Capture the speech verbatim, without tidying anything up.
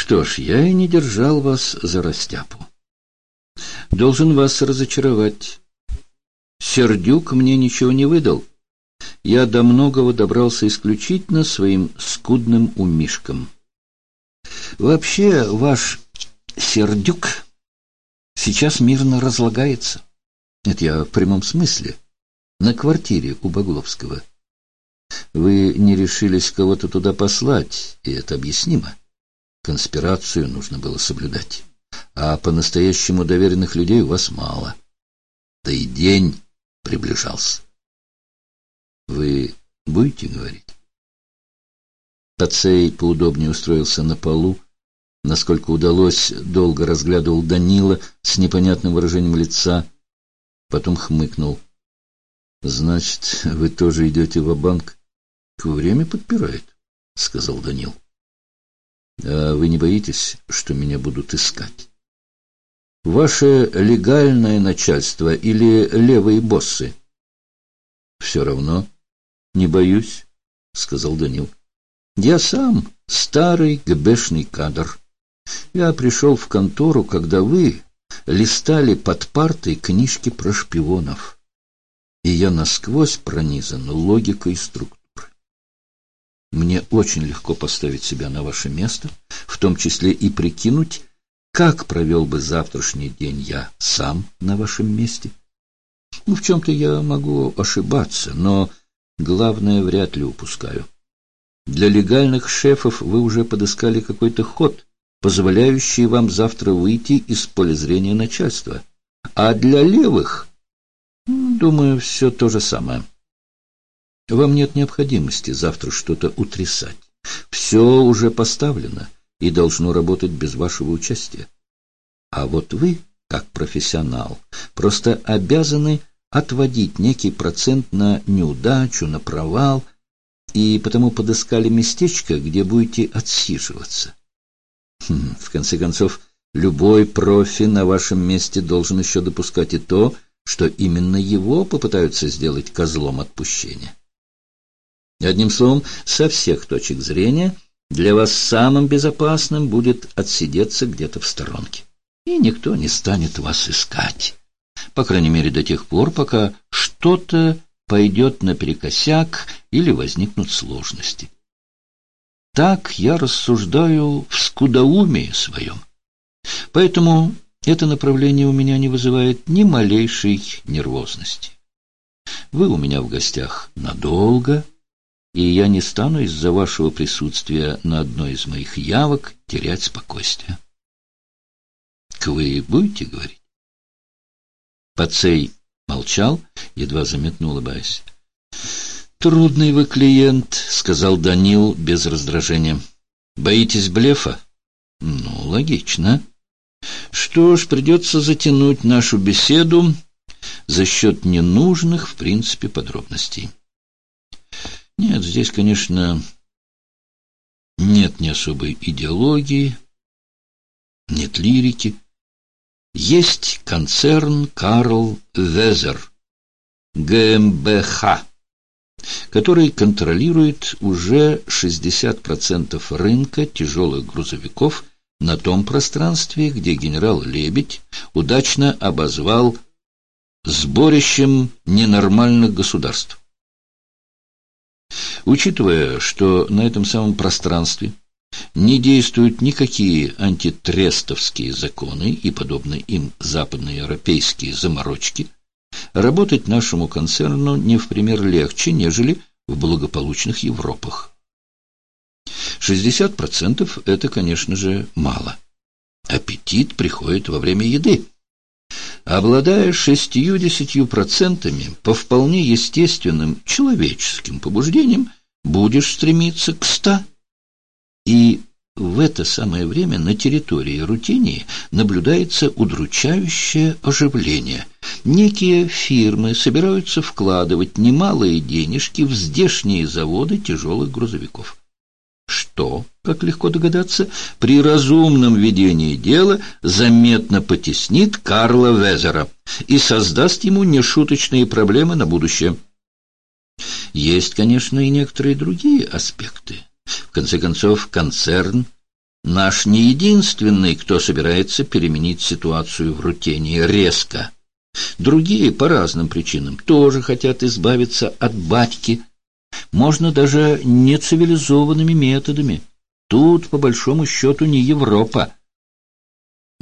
Что ж, я и не держал вас за растяпу. Должен вас разочаровать. Сердюк мне ничего не выдал. Я до многого добрался исключительно своим скудным умишком. Вообще, ваш Сердюк сейчас мирно разлагается. Это я в прямом смысле. На квартире у Багловского. Вы не решились кого-то туда послать, и это объяснимо. Конспирацию нужно было соблюдать. А по-настоящему доверенных людей у вас мало. Да и день приближался. Вы будете говорить? Пацей поудобнее устроился на полу. Насколько удалось, долго разглядывал Данила с непонятным выражением лица. Потом хмыкнул. «Значит, вы тоже идете ва-банк?» «Время подпирает», — сказал Данил. «А вы не боитесь, что меня будут искать? Ваше легальное начальство или левые боссы?» «Все равно не боюсь», — сказал Данил. «Я сам старый ГБшный кадр. Я пришел в контору, когда вы листали под партой книжки про шпионов, и я насквозь пронизан логикой структуры. Мне очень легко поставить себя на ваше место, в том числе и прикинуть, как провел бы завтрашний день я сам на вашем месте. Ну, в чем-то я могу ошибаться, но главное вряд ли упускаю. Для легальных шефов вы уже подыскали какой-то ход, позволяющий вам завтра выйти из поля зрения начальства. А для левых, думаю, все то же самое. Вам нет необходимости завтра что-то утрясать. Все уже поставлено и должно работать без вашего участия. А вот вы, как профессионал, просто обязаны отводить некий процент на неудачу, на провал, и потому подыскали местечко, где будете отсиживаться. Хм, в конце концов, любой профи на вашем месте должен еще допускать и то, что именно его попытаются сделать козлом отпущения. Одним словом, со всех точек зрения, для вас самым безопасным будет отсидеться где-то в сторонке. И никто не станет вас искать. По крайней мере, до тех пор, пока что-то пойдет наперекосяк или возникнут сложности. Так я рассуждаю в скудоумии своем. Поэтому это направление у меня не вызывает ни малейшей нервозности. Вы у меня в гостях надолго, и я не стану из-за вашего присутствия на одной из моих явок терять спокойствие. Вы будете говорить? Пацей молчал, едва заметно улыбаясь. «Трудный вы клиент», — сказал Данил без раздражения. «Боитесь блефа?» «Ну, логично. Что ж, придется затянуть нашу беседу за счет ненужных, в принципе, подробностей. Нет, здесь, конечно, нет ни особой идеологии, нет лирики. Есть концерн Карл Везер, ГМБХ, который контролирует уже шестьдесят процентов рынка тяжелых грузовиков на том пространстве, где генерал Лебедь удачно обозвал сборищем ненормальных государств. Учитывая, что на этом самом пространстве не действуют никакие антитрестовские законы и подобные им западноевропейские заморочки, работать нашему концерну не в пример легче, нежели в благополучных Европах. шестьдесят процентов – это, конечно же, мало. Аппетит приходит во время еды. Обладая шестьюдесятью процентами по вполне естественным человеческим побуждениям, будешь стремиться к ста. И в это самое время на территории Рутении наблюдается удручающее оживление. Некие фирмы собираются вкладывать немалые денежки в здешние заводы тяжелых грузовиков. Что, как легко догадаться, при разумном ведении дела заметно потеснит Карла Везера и создаст ему нешуточные проблемы на будущее. Есть, конечно, и некоторые другие аспекты. В конце концов, концерн Наш не единственный, кто собирается переменить ситуацию в Рутении резко. Другие по разным причинам тоже хотят избавиться от батьки. Можно даже нецивилизованными методами. Тут, по большому счету, не Европа.